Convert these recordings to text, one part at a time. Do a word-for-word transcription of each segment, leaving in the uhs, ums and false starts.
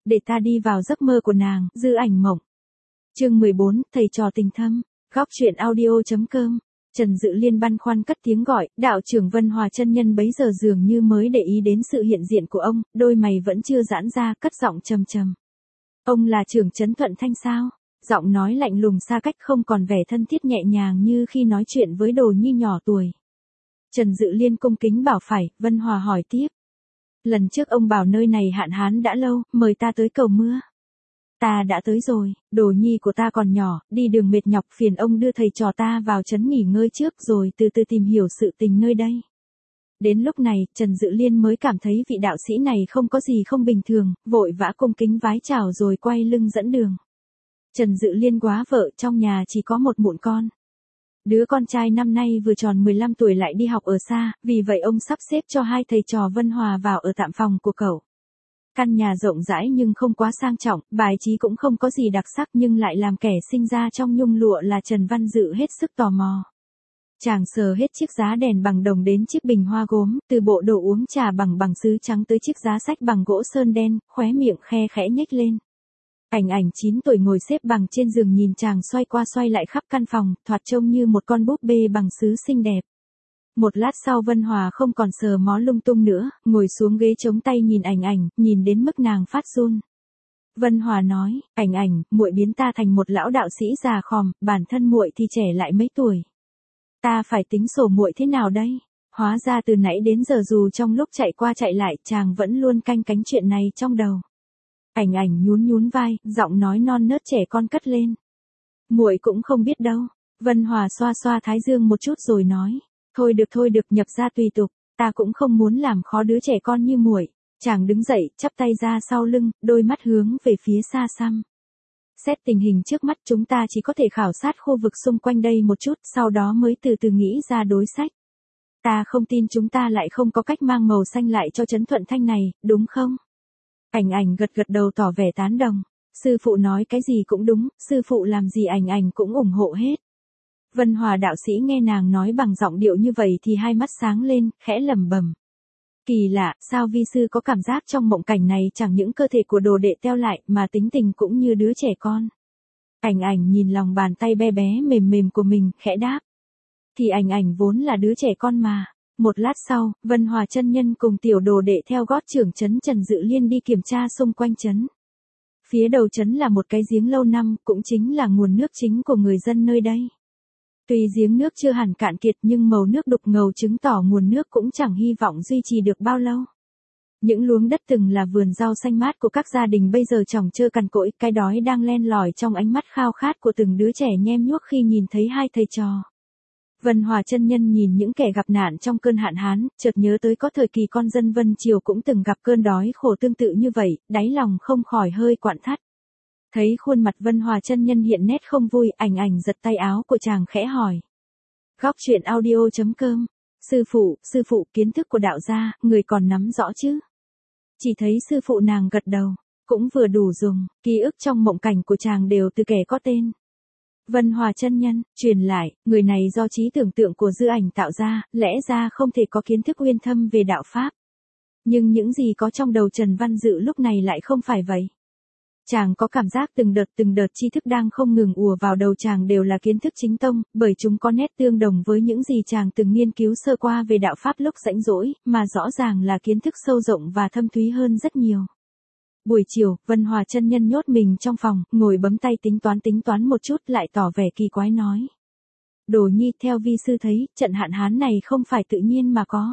để ta đi vào giấc mơ của nàng, dư ảnh mộng. Chương mười bốn, thầy trò tình thâm. Góc truyện audio.com. Trần Dự Liên băn khoăn cất tiếng gọi, đạo trưởng Vân Hòa chân nhân bấy giờ dường như mới để ý đến sự hiện diện của ông, đôi mày vẫn chưa giãn ra, cất giọng trầm trầm. Ông là trưởng Trấn Thuận Thanh sao? Giọng nói lạnh lùng xa cách không còn vẻ thân thiết nhẹ nhàng như khi nói chuyện với Đồ Nhi nhỏ tuổi. Trần Dự Liên cung kính bảo phải, Vân Hòa hỏi tiếp. Lần trước ông bảo nơi này hạn hán đã lâu, mời ta tới cầu mưa. Ta đã tới rồi, Đồ Nhi của ta còn nhỏ, đi đường mệt nhọc, phiền ông đưa thầy trò ta vào trấn nghỉ ngơi trước rồi từ từ tìm hiểu sự tình nơi đây. Đến lúc này, Trần Dự Liên mới cảm thấy vị đạo sĩ này không có gì không bình thường, vội vã cung kính vái chào rồi quay lưng dẫn đường. Trần Dự Liên quá vợ, trong nhà chỉ có một mụn con. Đứa con trai năm nay vừa tròn mười lăm tuổi lại đi học ở xa, vì vậy ông sắp xếp cho hai thầy trò Vân Hòa vào ở tạm phòng của cậu. Căn nhà rộng rãi nhưng không quá sang trọng, bài trí cũng không có gì đặc sắc nhưng lại làm kẻ sinh ra trong nhung lụa là Trần Văn Dự hết sức tò mò. Chàng sờ hết chiếc giá đèn bằng đồng đến chiếc bình hoa gốm, từ bộ đồ uống trà bằng bằng sứ trắng tới chiếc giá sách bằng gỗ sơn đen, khóe miệng khe khẽ nhếch lên. Ảnh ảnh chín tuổi ngồi xếp bằng trên giường nhìn chàng xoay qua xoay lại khắp căn phòng, thoạt trông như một con búp bê bằng sứ xinh đẹp. Một lát sau Vân Hòa không còn sờ mó lung tung nữa, ngồi xuống ghế chống tay nhìn ảnh ảnh, nhìn đến mức nàng phát run. Vân Hòa nói, ảnh ảnh, muội biến ta thành một lão đạo sĩ già khòm, bản thân muội thì trẻ lại mấy tuổi. Ta phải tính sổ muội thế nào đây? Hóa ra từ nãy đến giờ dù trong lúc chạy qua chạy lại, chàng vẫn luôn canh cánh chuyện này trong đầu. Ảnh ảnh nhún nhún vai, giọng nói non nớt trẻ con cất lên. Muội cũng không biết đâu. Vân Hòa xoa xoa thái dương một chút rồi nói. Thôi được thôi được, nhập ra tùy tục, ta cũng không muốn làm khó đứa trẻ con như muội. Chàng đứng dậy, chắp tay ra sau lưng, đôi mắt hướng về phía xa xăm. Xét tình hình trước mắt chúng ta chỉ có thể khảo sát khu vực xung quanh đây một chút, sau đó mới từ từ nghĩ ra đối sách. Ta không tin chúng ta lại không có cách mang màu xanh lại cho Trấn Thuận Thanh này, đúng không? Ảnh ảnh gật gật đầu tỏ vẻ tán đồng. Sư phụ nói cái gì cũng đúng, sư phụ làm gì ảnh ảnh cũng ủng hộ hết. Vân Hòa đạo sĩ nghe nàng nói bằng giọng điệu như vậy thì hai mắt sáng lên, khẽ lẩm bẩm. Kỳ lạ, sao vi sư có cảm giác trong mộng cảnh này chẳng những cơ thể của đồ đệ teo lại mà tính tình cũng như đứa trẻ con. Ảnh ảnh nhìn lòng bàn tay bé bé mềm mềm của mình, khẽ đáp. Thì ảnh ảnh vốn là đứa trẻ con mà. Một lát sau, Vân Hòa chân nhân cùng tiểu đồ đệ theo gót trưởng trấn Trần Dự Liên đi kiểm tra xung quanh trấn. Phía đầu trấn là một cái giếng lâu năm, cũng chính là nguồn nước chính của người dân nơi đây. Tuy giếng nước chưa hẳn cạn kiệt nhưng màu nước đục ngầu chứng tỏ nguồn nước cũng chẳng hy vọng duy trì được bao lâu. Những luống đất từng là vườn rau xanh mát của các gia đình bây giờ trồng trơ cằn cỗi, cái đói đang len lỏi trong ánh mắt khao khát của từng đứa trẻ nhem nhuốc khi nhìn thấy hai thầy trò. Vân Hòa chân nhân nhìn những kẻ gặp nạn trong cơn hạn hán, chợt nhớ tới có thời kỳ con dân Vân Triều cũng từng gặp cơn đói khổ tương tự như vậy, đáy lòng không khỏi hơi quặn thắt. Thấy khuôn mặt Vân Hòa chân nhân hiện nét không vui, ảnh ảnh giật tay áo của chàng khẽ hỏi. Góc truyện audio.com. Sư phụ, sư phụ, kiến thức của đạo gia, người còn nắm rõ chứ? Chỉ thấy sư phụ nàng gật đầu, cũng vừa đủ dùng, ký ức trong mộng cảnh của chàng đều từ kẻ có tên. Vân Hòa chân nhân, truyền lại, người này do trí tưởng tượng của dư ảnh tạo ra, lẽ ra không thể có kiến thức uyên thâm về đạo Pháp. Nhưng những gì có trong đầu Trần Văn Dự lúc này lại không phải vậy. Chàng có cảm giác từng đợt từng đợt tri thức đang không ngừng ùa vào đầu chàng đều là kiến thức chính tông, bởi chúng có nét tương đồng với những gì chàng từng nghiên cứu sơ qua về đạo Pháp lúc rảnh rỗi, mà rõ ràng là kiến thức sâu rộng và thâm thúy hơn rất nhiều. Buổi chiều, Vân Hòa chân nhân nhốt mình trong phòng, ngồi bấm tay tính toán tính toán một chút lại tỏ vẻ kỳ quái nói. Đồ Nhi, theo vi sư thấy, trận hạn hán này không phải tự nhiên mà có.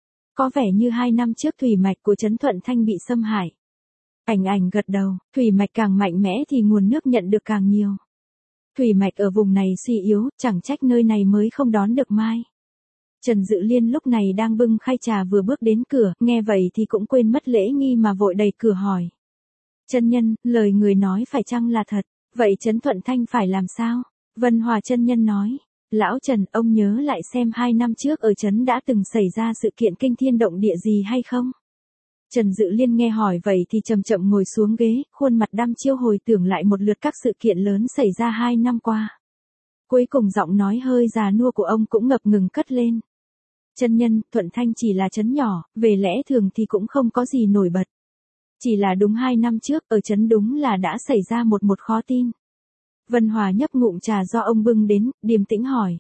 Có vẻ như hai năm trước thủy mạch của Trấn Thuận Thanh bị xâm hại. Ảnh ảnh gật đầu, thủy mạch càng mạnh mẽ thì nguồn nước nhận được càng nhiều. Thủy mạch ở vùng này suy yếu, chẳng trách nơi này mới không đón được mai. Trần Dự Liên lúc này đang bưng khay trà vừa bước đến cửa, nghe vậy thì cũng quên mất lễ nghi mà vội đẩy cửa hỏi. Chân nhân, lời người nói phải chăng là thật, vậy Trấn Thuận Thanh phải làm sao? Vân Hòa chân nhân nói. Lão Trần, ông nhớ lại xem hai năm trước ở trấn đã từng xảy ra sự kiện kinh thiên động địa gì hay không? Trần Dự Liên nghe hỏi vậy thì chậm chậm ngồi xuống ghế, khuôn mặt đăm chiêu hồi tưởng lại một lượt các sự kiện lớn xảy ra hai năm qua. Cuối cùng giọng nói hơi già nua của ông cũng ngập ngừng cất lên. Chân nhân, Thuận Thanh chỉ là trấn nhỏ, về lẽ thường thì cũng không có gì nổi bật. Chỉ là đúng hai năm trước, ở trấn đúng là đã xảy ra một một khó tin. Vân Hòa nhấp ngụm trà do ông bưng đến, điềm tĩnh hỏi.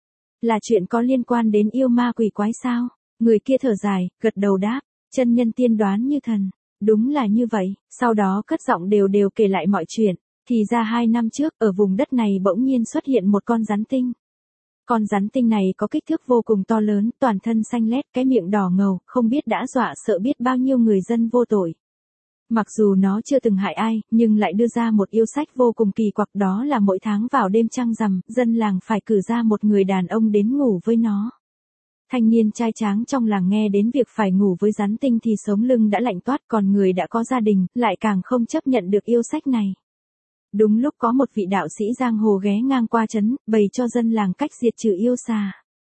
Là chuyện có liên quan đến yêu ma quỷ quái sao? Người kia thở dài, gật đầu đáp, chân nhân tiên đoán như thần. Đúng là như vậy, sau đó cất giọng đều đều kể lại mọi chuyện. Thì ra hai năm trước, ở vùng đất này bỗng nhiên xuất hiện một con rắn tinh. Con rắn tinh này có kích thước vô cùng to lớn, toàn thân xanh lét, cái miệng đỏ ngầu, không biết đã dọa sợ biết bao nhiêu người dân vô tội. Mặc dù nó chưa từng hại ai, nhưng lại đưa ra một yêu sách vô cùng kỳ quặc, đó là mỗi tháng vào đêm trăng rằm, dân làng phải cử ra một người đàn ông đến ngủ với nó. Thanh niên trai tráng trong làng nghe đến việc phải ngủ với rắn tinh thì sống lưng đã lạnh toát, còn người đã có gia đình, lại càng không chấp nhận được yêu sách này. Đúng lúc có một vị đạo sĩ giang hồ ghé ngang qua trấn, bày cho dân làng cách diệt trừ yêu xà.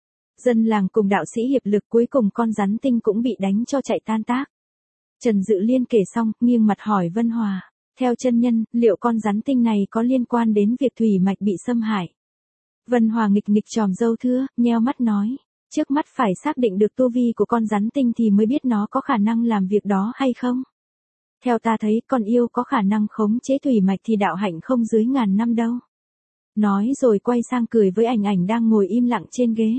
Dân làng cùng đạo sĩ hiệp lực, cuối cùng con rắn tinh cũng bị đánh cho chạy tan tác. Trần Dự Liên kể xong, nghiêng mặt hỏi Vân Hòa, theo chân nhân, liệu con rắn tinh này có liên quan đến việc thủy mạch bị xâm hại? Vân Hòa nghịch nghịch tròm râu thưa, nheo mắt nói, trước mắt phải xác định được tu vi của con rắn tinh thì mới biết nó có khả năng làm việc đó hay không. Theo ta thấy, con yêu có khả năng khống chế thủy mạch thì đạo hạnh không dưới ngàn năm đâu. Nói rồi quay sang cười với Ảnh Ảnh đang ngồi im lặng trên ghế.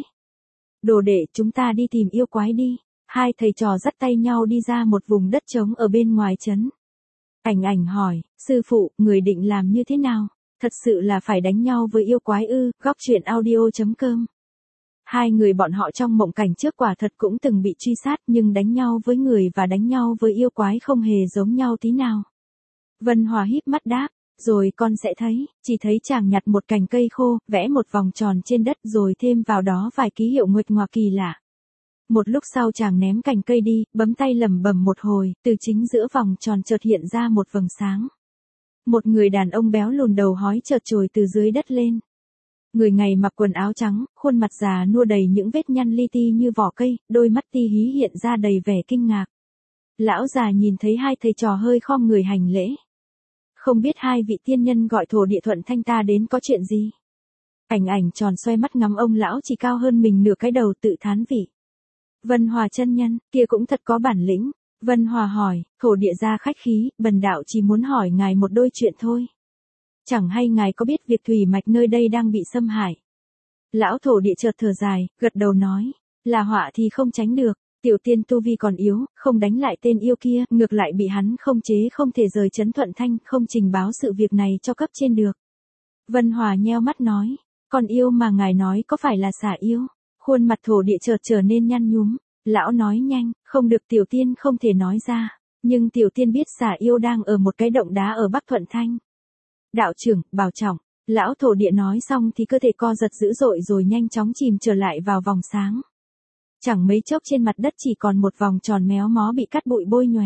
Đồ đệ, chúng ta đi tìm yêu quái đi. Hai thầy trò dắt tay nhau đi ra một vùng đất trống ở bên ngoài trấn. Ảnh Ảnh hỏi, sư phụ, người định làm như thế nào? Thật sự là phải đánh nhau với yêu quái ư? Góc truyện audio chấm com. Hai người bọn họ trong mộng cảnh trước quả thật cũng từng bị truy sát, nhưng đánh nhau với người và đánh nhau với yêu quái không hề giống nhau tí nào. Vân Hòa híp mắt đáp, rồi con sẽ thấy. Chỉ thấy chàng nhặt một cành cây khô, vẽ một vòng tròn trên đất rồi thêm vào đó vài ký hiệu nguệch ngoạc kỳ lạ. Một lúc sau chàng ném cành cây đi, bấm tay lẩm bẩm một hồi, từ chính giữa vòng tròn chợt hiện ra một vầng sáng. Một người đàn ông béo lùn đầu hói chợt trồi từ dưới đất lên. Người này mặc quần áo trắng, khuôn mặt già nua đầy những vết nhăn li ti như vỏ cây, đôi mắt ti hí hiện ra đầy vẻ kinh ngạc. Lão già nhìn thấy hai thầy trò hơi khom người hành lễ. Không biết hai vị tiên nhân gọi thổ địa thuận thanh ta đến có chuyện gì? Ảnh Ảnh tròn xoay mắt ngắm ông lão chỉ cao hơn mình nửa cái đầu tự thán vị. Vân Hòa chân nhân, kia cũng thật có bản lĩnh. Vân Hòa hỏi, thổ địa gia khách khí, bần đạo chỉ muốn hỏi ngài một đôi chuyện thôi. Chẳng hay ngài có biết việc thủy mạch nơi đây đang bị xâm hại? Lão thổ địa chợt thở dài, gật đầu nói, là họa thì không tránh được, tiểu tiên tu vi còn yếu, không đánh lại tên yêu kia, ngược lại bị hắn không chế không thể rời trấn Thuận Thanh, không trình báo sự việc này cho cấp trên được. Vân Hòa nheo mắt nói, còn yêu mà ngài nói có phải là xà yêu? Khuôn mặt thổ địa chợt trở nên nhăn nhúm, lão nói nhanh, không được, tiểu tiên không thể nói ra, nhưng tiểu tiên biết xà yêu đang ở một cái động đá ở Bắc Thuận Thanh. Đạo trưởng, bảo trọng. Lão thổ địa nói xong thì cơ thể co giật dữ dội rồi nhanh chóng chìm trở lại vào vòng sáng. Chẳng mấy chốc trên mặt đất chỉ còn một vòng tròn méo mó bị cát bụi bôi nhòe.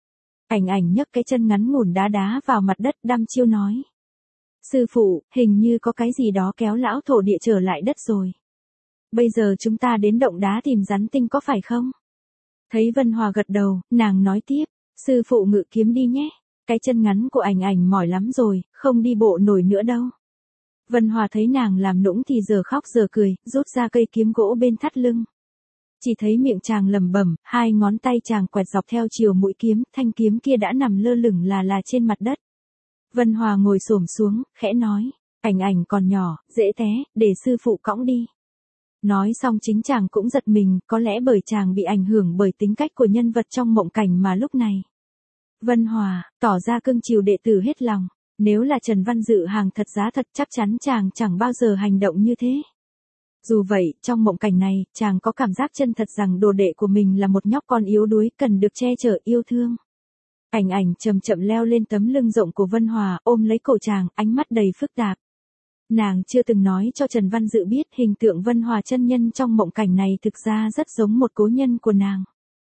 Ảnh Ảnh nhấc cái chân ngắn ngủn đá đá vào mặt đất, đăm chiêu nói. Sư phụ, hình như có cái gì đó kéo lão thổ địa trở lại đất rồi. Bây giờ chúng ta đến động đá tìm rắn tinh có phải không? Thấy Vân Hòa gật đầu, nàng nói tiếp, sư phụ ngự kiếm đi nhé. Cái chân ngắn của Ảnh Ảnh mỏi lắm rồi, không đi bộ nổi nữa đâu. Vân Hòa thấy nàng làm nũng thì giờ khóc giờ cười, rút ra cây kiếm gỗ bên thắt lưng. Chỉ thấy miệng chàng lẩm bẩm, hai ngón tay chàng quẹt dọc theo chiều mũi kiếm, thanh kiếm kia đã nằm lơ lửng là là trên mặt đất. Vân Hòa ngồi xổm xuống, khẽ nói, Ảnh Ảnh còn nhỏ, dễ té, để sư phụ cõng đi. Nói xong chính chàng cũng giật mình, có lẽ bởi chàng bị ảnh hưởng bởi tính cách của nhân vật trong mộng cảnh mà lúc này. Vân Hòa, tỏ ra cưng chiều đệ tử hết lòng, nếu là Trần Văn Dự hàng thật giá thật chắc chắn chàng chẳng bao giờ hành động như thế. Dù vậy, trong mộng cảnh này, chàng có cảm giác chân thật rằng đồ đệ của mình là một nhóc con yếu đuối cần được che chở yêu thương. Ảnh Ảnh chậm chậm leo lên tấm lưng rộng của Vân Hòa, ôm lấy cổ chàng, ánh mắt đầy phức tạp. Nàng chưa từng nói cho Trần Văn Dự biết hình tượng Vân Hòa chân nhân trong mộng cảnh này thực ra rất giống một cố nhân của nàng.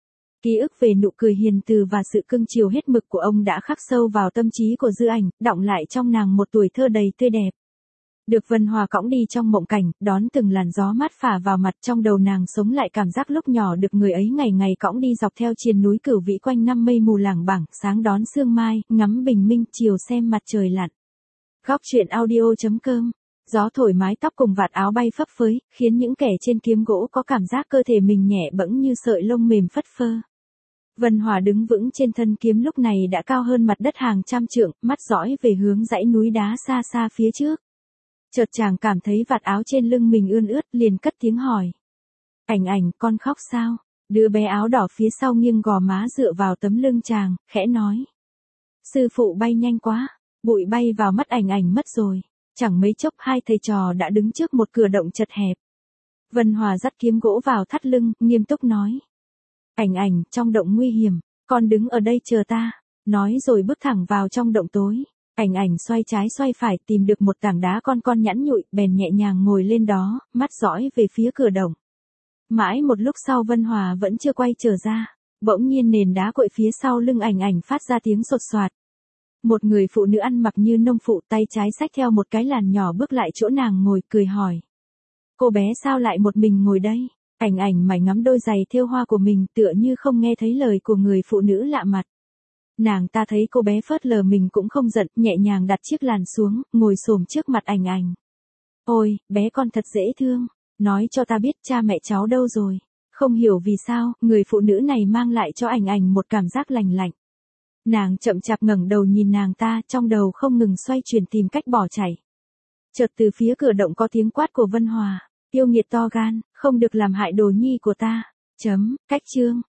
Ký ức về nụ cười hiền từ và sự cưng chiều hết mực của ông đã khắc sâu vào tâm trí của Dư Ảnh, đọng lại trong nàng một tuổi thơ đầy tươi đẹp. Được Vân Hòa cõng đi trong mộng cảnh, đón từng làn gió mát phả vào mặt, trong đầu nàng sống lại cảm giác lúc nhỏ được người ấy ngày ngày cõng đi dọc theo triền núi Cửu Vĩ quanh năm mây mù lảng bảng, sáng đón sương mai, ngắm bình minh, chiều xem mặt trời lặn. Góc truyện audio chấm com. Gió thổi mái tóc cùng vạt áo bay phấp phới, khiến những kẻ trên kiếm gỗ có cảm giác cơ thể mình nhẹ bẫng như sợi lông mềm phất phơ. Vân Hòa đứng vững trên thân kiếm lúc này đã cao hơn mặt đất hàng trăm trượng, mắt dõi về hướng dãy núi đá xa xa phía trước. Chợt chàng cảm thấy vạt áo trên lưng mình ươn ướt, liền cất tiếng hỏi. Ảnh Ảnh, con khóc sao? Đứa bé áo đỏ phía sau nghiêng gò má dựa vào tấm lưng chàng, khẽ nói. Sư phụ bay nhanh quá, bụi bay vào mắt Ảnh Ảnh mất rồi. Chẳng mấy chốc hai thầy trò đã đứng trước một cửa động chật hẹp. Vân Hòa dắt kiếm gỗ vào thắt lưng, nghiêm túc nói. Ảnh Ảnh, trong động nguy hiểm, con đứng ở đây chờ ta. Nói rồi bước thẳng vào trong động tối. Ảnh Ảnh xoay trái xoay phải tìm được một tảng đá con con nhẵn nhụi, bèn nhẹ nhàng ngồi lên đó, mắt dõi về phía cửa động. Mãi một lúc sau Vân Hòa vẫn chưa quay trở ra. Bỗng nhiên nền đá quậy phía sau lưng Ảnh Ảnh phát ra tiếng sột soạt. Một người phụ nữ ăn mặc như nông phụ, tay trái xách theo một cái làn nhỏ bước lại chỗ nàng ngồi, cười hỏi. Cô bé sao lại một mình ngồi đây? Ảnh Ảnh mải ngắm đôi giày thêu hoa của mình, tựa như không nghe thấy lời của người phụ nữ lạ mặt. Nàng ta thấy cô bé phớt lờ mình cũng không giận, nhẹ nhàng đặt chiếc làn xuống, ngồi xổm trước mặt Ảnh Ảnh. Ôi, bé con thật dễ thương, nói cho ta biết cha mẹ cháu đâu rồi. Không hiểu vì sao, người phụ nữ này mang lại cho Ảnh Ảnh một cảm giác lành lạnh. Nàng chậm chạp ngẩng đầu nhìn nàng ta, trong đầu không ngừng xoay chuyển tìm cách bỏ chạy. Chợt từ phía cửa động có tiếng quát của Vân Hòa. Yêu nghiệt to gan, không được làm hại đồ nhi của ta. Chấm, cách chương.